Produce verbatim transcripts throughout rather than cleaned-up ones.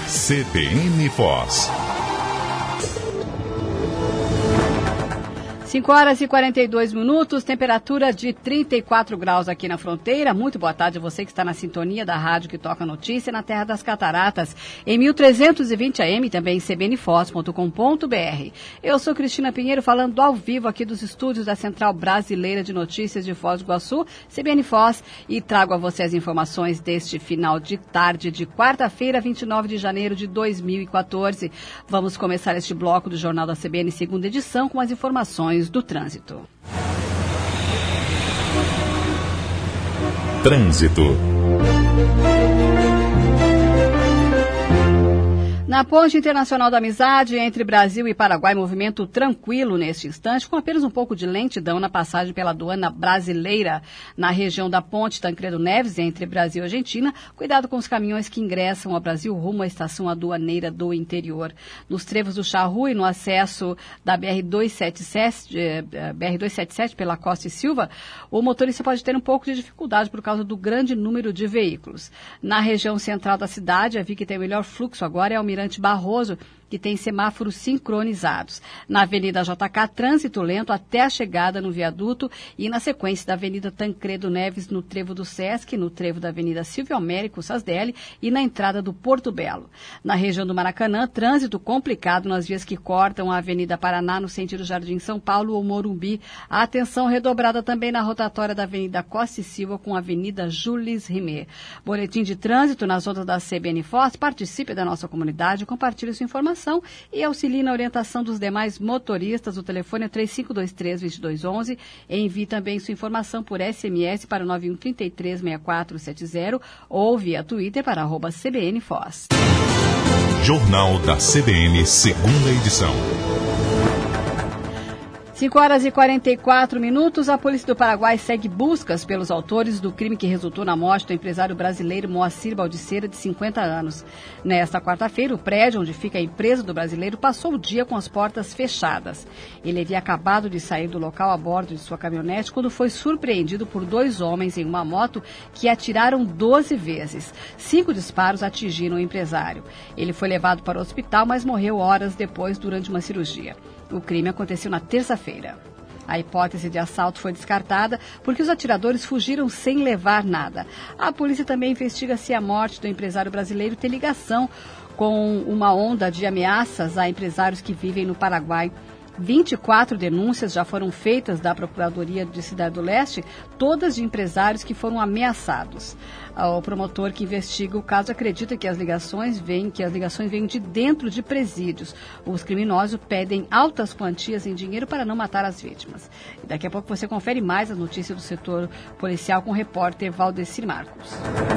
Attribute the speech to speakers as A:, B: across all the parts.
A: C B N Foz.
B: cinco horas e quarenta e dois minutos, temperatura de trinta e quatro graus aqui na fronteira. Muito boa tarde a você que está na sintonia da rádio que toca notícia na Terra das Cataratas, em mil trezentos e vinte A M, também em c b n foz ponto com ponto b r. Eu sou Cristina Pinheiro, falando ao vivo aqui dos estúdios da Central Brasileira de Notícias de Foz do Iguaçu, C B N Foz, e trago a você as informações deste final de tarde de quarta-feira, vinte e nove de janeiro de dois mil e quatorze. Vamos começar este bloco do Jornal da C B N, segunda edição, com as informações do trânsito.
A: Trânsito.
B: Na Ponte Internacional da Amizade, entre Brasil e Paraguai, movimento tranquilo neste instante, com apenas um pouco de lentidão na passagem pela aduana brasileira. Na região da Ponte Tancredo Neves, entre Brasil e Argentina, cuidado com os caminhões que ingressam ao Brasil rumo à estação aduaneira do interior. Nos trevos do Charrua e no acesso da B R duzentos e setenta e sete pela Costa e Silva, o motorista pode ter um pouco de dificuldade por causa do grande número de veículos. Na região central da cidade, a via que tem o melhor fluxo agora é o Almirante Barroso, que tem semáforos sincronizados. Na Avenida J K, trânsito lento até a chegada no viaduto e na sequência da Avenida Tancredo Neves, no trevo do Sesc, no trevo da Avenida Silvio Américo Sasdelli e na entrada do Porto Belo. Na região do Maracanã, trânsito complicado nas vias que cortam a Avenida Paraná no sentido Jardim São Paulo ou Morumbi. A atenção redobrada também na rotatória da Avenida Costa e Silva com a Avenida Jules Rimet. Boletim de trânsito nas ondas da C B N Foz. Participe da nossa comunidade, compartilhe sua informação e auxilie na orientação dos demais motoristas. O telefone é três cinco dois três, dois dois um um. Envie também sua informação por S M S para nove um três três, seis quatro sete zero ou via Twitter para arroba C B N Foz.
A: Jornal da C B N, segunda edição.
B: cinco horas e quarenta e quatro minutos, a Polícia do Paraguai segue buscas pelos autores do crime que resultou na morte do empresário brasileiro Moacir Baldiceira, de cinquenta anos. Nesta quarta-feira, o prédio onde fica a empresa do brasileiro passou o dia com as portas fechadas. Ele havia acabado de sair do local a bordo de sua caminhonete quando foi surpreendido por dois homens em uma moto que atiraram doze vezes. Cinco disparos atingiram o empresário. Ele foi levado para o hospital, mas morreu horas depois durante uma cirurgia. O crime aconteceu na terça-feira. A hipótese de assalto foi descartada porque os atiradores fugiram sem levar nada. A polícia também investiga se a morte do empresário brasileiro tem ligação com uma onda de ameaças a empresários que vivem no Paraguai. vinte e quatro denúncias já foram feitas da Procuradoria de Cidade do Leste, todas de empresários que foram ameaçados. O promotor que investiga o caso acredita que as ligações vêm, que as ligações vêm de dentro de presídios. Os criminosos pedem altas quantias em dinheiro para não matar as vítimas. E daqui a pouco você confere mais as notícias do setor policial com o repórter Valdecir Marcos.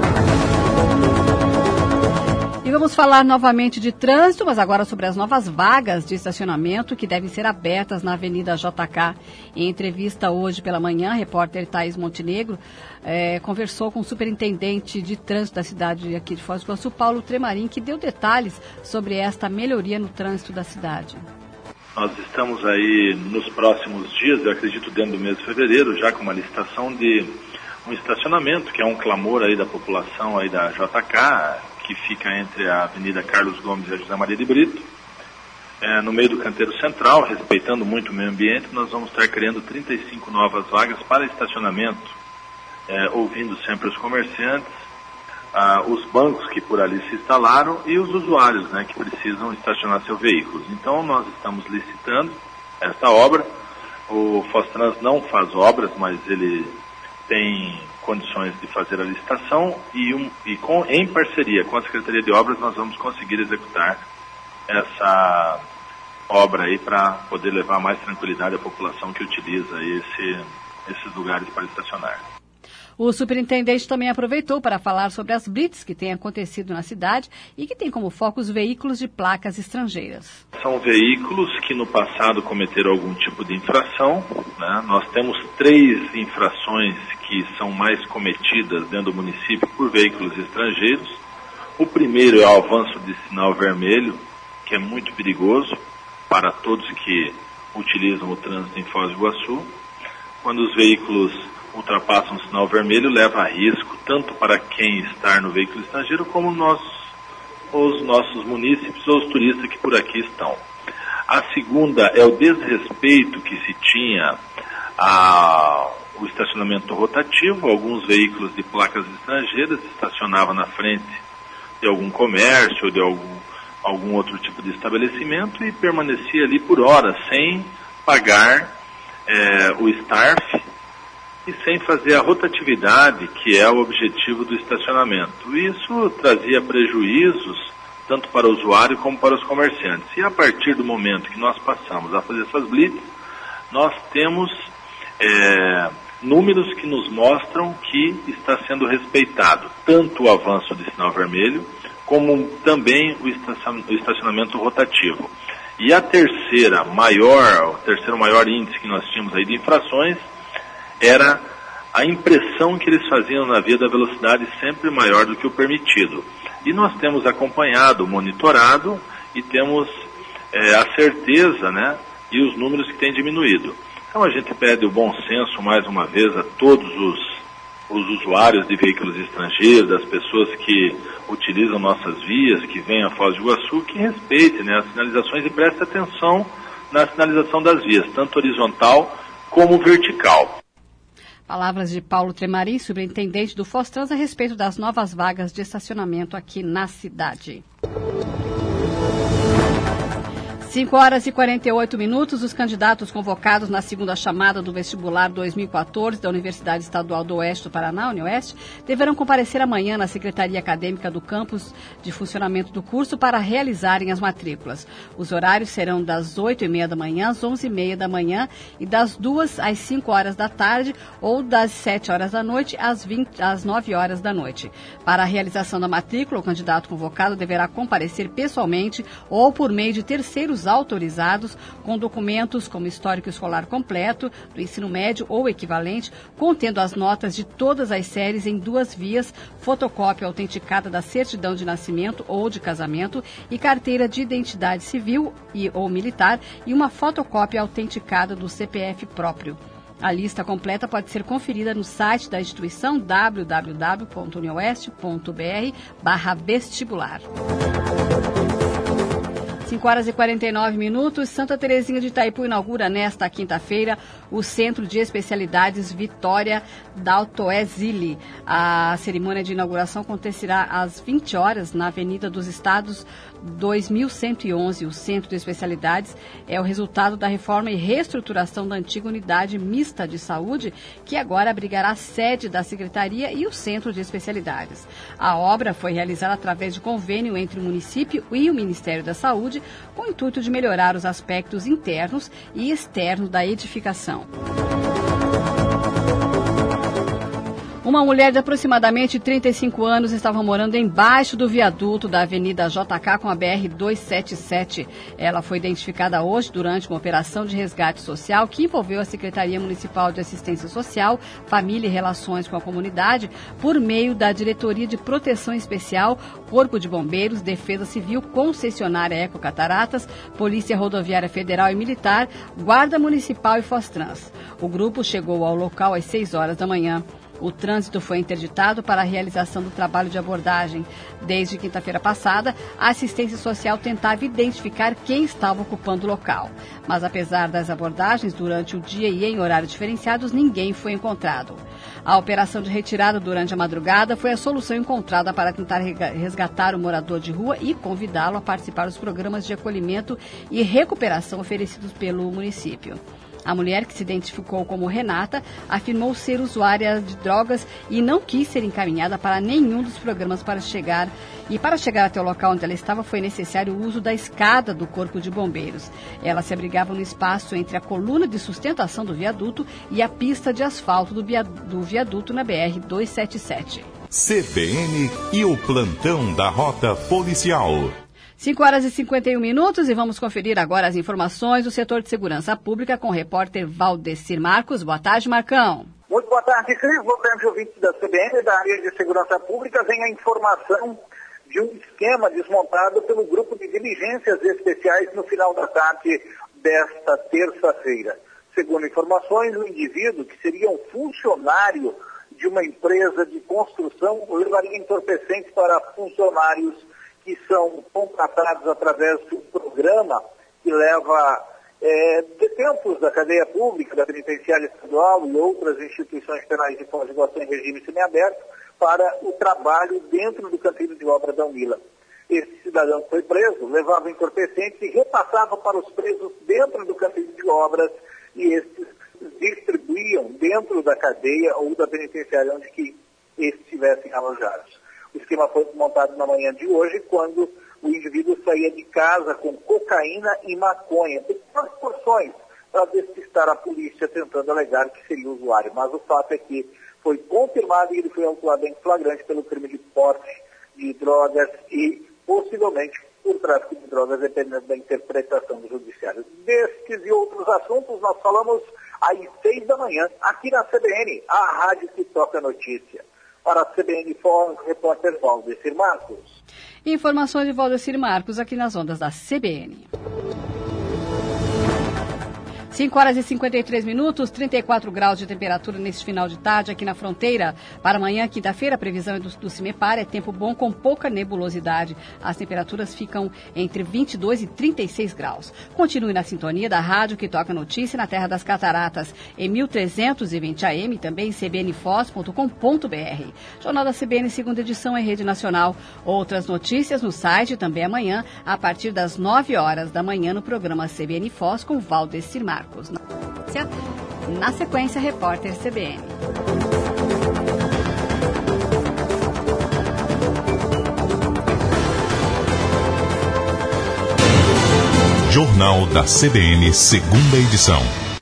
B: E vamos falar novamente de trânsito, mas agora sobre as novas vagas de estacionamento que devem ser abertas na Avenida J K. Em entrevista hoje pela manhã, a repórter Thaís Montenegro eh, conversou com o superintendente de trânsito da cidade aqui de Foz do Iguaçu, Paulo Tremarim, que deu detalhes sobre esta melhoria no trânsito da cidade.
C: Nós estamos aí nos próximos dias, eu acredito dentro do mês de fevereiro, já com uma licitação de um estacionamento, que é um clamor aí da população aí da J K, que fica entre a Avenida Carlos Gomes e a José Maria de Brito, é, no meio do canteiro central, respeitando muito o meio ambiente. Nós vamos estar criando trinta e cinco novas vagas para estacionamento, é, ouvindo sempre os comerciantes, ah, os bancos que por ali se instalaram e os usuários, né, que precisam estacionar seus veículos. Então nós estamos licitando esta obra. O Fostrans não faz obras, mas ele tem condições de fazer a licitação e, um, e com, em parceria com a Secretaria de Obras nós vamos conseguir executar essa obra aí para poder levar mais tranquilidade à população que utiliza esse, esses lugares para estacionar.
B: O superintendente também aproveitou para falar sobre as blitz que têm acontecido na cidade e que tem como foco os veículos de placas estrangeiras.
C: São veículos que no passado cometeram algum tipo de infração, né? Nós temos três infrações que são mais cometidas dentro do município por veículos estrangeiros. O primeiro é o avanço de sinal vermelho, que é muito perigoso para todos que utilizam o trânsito em Foz do Iguaçu. Quando os veículos ultrapassam o sinal vermelho, leva a risco tanto para quem está no veículo estrangeiro como nós os nossos munícipes ou os turistas que por aqui estão. A segunda é o desrespeito que se tinha ao estacionamento rotativo. Alguns veículos de placas estrangeiras estacionavam na frente de algum comércio ou de algum, algum outro tipo de estabelecimento e permanecia ali por horas sem pagar é, o STARF e sem fazer a rotatividade, que é o objetivo do estacionamento. Isso trazia prejuízos tanto para o usuário como para os comerciantes. E a partir do momento que nós passamos a fazer essas blitz, nós temos é, números que nos mostram que está sendo respeitado tanto o avanço de sinal vermelho, como também o estacionamento rotativo. E a terceira maior, o terceiro maior índice que nós tínhamos aí de infrações era a impressão que eles faziam na via da velocidade sempre maior do que o permitido. E nós temos acompanhado, monitorado e temos é, a certeza, né, e os números que têm diminuído. Então a gente pede o bom senso mais uma vez a todos os, os usuários de veículos estrangeiros, das pessoas que utilizam nossas vias, que vêm a Foz do Iguaçu, que respeitem, né, as sinalizações e prestem atenção na sinalização das vias, tanto horizontal como vertical.
B: Palavras de Paulo Tremari, superintendente do Fostrans, a respeito das novas vagas de estacionamento aqui na cidade. cinco horas e quarenta e oito minutos, os candidatos convocados na segunda chamada do vestibular dois mil e quatorze da Universidade Estadual do Oeste do Paraná, UniOeste, deverão comparecer amanhã na Secretaria Acadêmica do Campus de Funcionamento do curso para realizarem as matrículas. Os horários serão das oito e meia da manhã às onze e meia da manhã e das duas às cinco horas da tarde ou das sete horas da noite às, vinte, às nove horas da noite. Para a realização da matrícula, o candidato convocado deverá comparecer pessoalmente ou por meio de terceiros autorizados com documentos como histórico escolar completo do ensino médio ou equivalente, contendo as notas de todas as séries em duas vias, fotocópia autenticada da certidão de nascimento ou de casamento e carteira de identidade civil e ou militar e uma fotocópia autenticada do C P F próprio. A lista completa pode ser conferida no site da instituição w w w ponto unioeste ponto b r barra vestibular. cinco horas e quarenta e nove minutos, Santa Terezinha de Itaipu inaugura nesta quinta-feira o Centro de Especialidades Vitória D'Altoesile. A cerimônia de inauguração acontecerá às vinte horas na Avenida dos Estados dois mil cento e onze. O Centro de Especialidades é o resultado da reforma e reestruturação da antiga Unidade Mista de Saúde, que agora abrigará a sede da Secretaria e o Centro de Especialidades. A obra foi realizada através de convênio entre o município e o Ministério da Saúde, com o intuito de melhorar os aspectos internos e externos da edificação. Uma mulher de aproximadamente trinta e cinco anos estava morando embaixo do viaduto da Avenida J K com a B R duzentos e setenta e sete. Ela foi identificada hoje durante uma operação de resgate social que envolveu a Secretaria Municipal de Assistência Social, Família e Relações com a Comunidade, por meio da Diretoria de Proteção Especial, Corpo de Bombeiros, Defesa Civil, Concessionária Ecocataratas, Polícia Rodoviária Federal e Militar, Guarda Municipal e Fostrans. O grupo chegou ao local às seis horas da manhã. O trânsito foi interditado para a realização do trabalho de abordagem. Desde quinta-feira passada, a assistência social tentava identificar quem estava ocupando o local. Mas, apesar das abordagens durante o dia e em horários diferenciados, ninguém foi encontrado. A operação de retirada durante a madrugada foi a solução encontrada para tentar resgatar o morador de rua e convidá-lo a participar dos programas de acolhimento e recuperação oferecidos pelo município. A mulher, que se identificou como Renata, afirmou ser usuária de drogas e não quis ser encaminhada para nenhum dos programas para chegar. E para chegar até o local onde ela estava, foi necessário o uso da escada do Corpo de Bombeiros. Ela se abrigava no espaço entre a coluna de sustentação do viaduto e a pista de asfalto do viaduto na B R duzentos e setenta e sete.
A: C B N e o plantão da Rota Policial.
B: cinco horas e cinquenta e um minutos e vamos conferir agora as informações do setor de segurança pública com o repórter Valdecir Marcos. Boa tarde, Marcão.
D: Muito boa tarde, Cris. Boa tarde, ouvintes da C B N, da área de segurança pública. Vem a informação de um esquema desmontado pelo grupo de diligências especiais no final da tarde desta terça-feira. Segundo informações, o indivíduo, que seria um funcionário de uma empresa de construção, levaria entorpecentes para funcionários que são contratados através de um programa que leva é, detentos da cadeia pública, da penitenciária estadual e outras instituições penais de Foz do Iguaçu em regime semiaberto para o trabalho dentro do canteiro de obra da UNILA. Esse cidadão foi preso, levava entorpecentes e repassava para os presos dentro do canteiro de obras e esses distribuíam dentro da cadeia ou da penitenciária onde que esses estivessem alojados. O esquema foi montado na manhã de hoje, quando o indivíduo saía de casa com cocaína e maconha, pequenas porções, para despistar a polícia tentando alegar que seria usuário. Mas o fato é que foi confirmado e ele foi autuado em flagrante pelo crime de porte de drogas e possivelmente por tráfico de drogas, dependendo da interpretação do judiciário. Destes e outros assuntos nós falamos às seis da manhã, aqui na C B N, a rádio que toca notícia. Para a C B N Foz, repórter Valdecir Marcos.
B: Informações de Valdecir Marcos aqui nas ondas da C B N. cinco horas e cinquenta e três minutos, trinta e quatro graus de temperatura neste final de tarde aqui na fronteira. Para amanhã, quinta-feira, a previsão é do, do CIMEPAR é tempo bom com pouca nebulosidade. As temperaturas ficam entre vinte e dois e trinta e seis graus. Continue na sintonia da rádio que toca notícia na Terra das Cataratas, em mil trezentos e vinte A M, também c b n foz ponto com ponto b r. Jornal da C B N, segunda edição em rede nacional. Outras notícias no site também amanhã, a partir das nove horas da manhã, no programa C B N Foz com Valdecir Marcos. Na sequência, repórter C B N.
A: Jornal da C B N, segunda edição.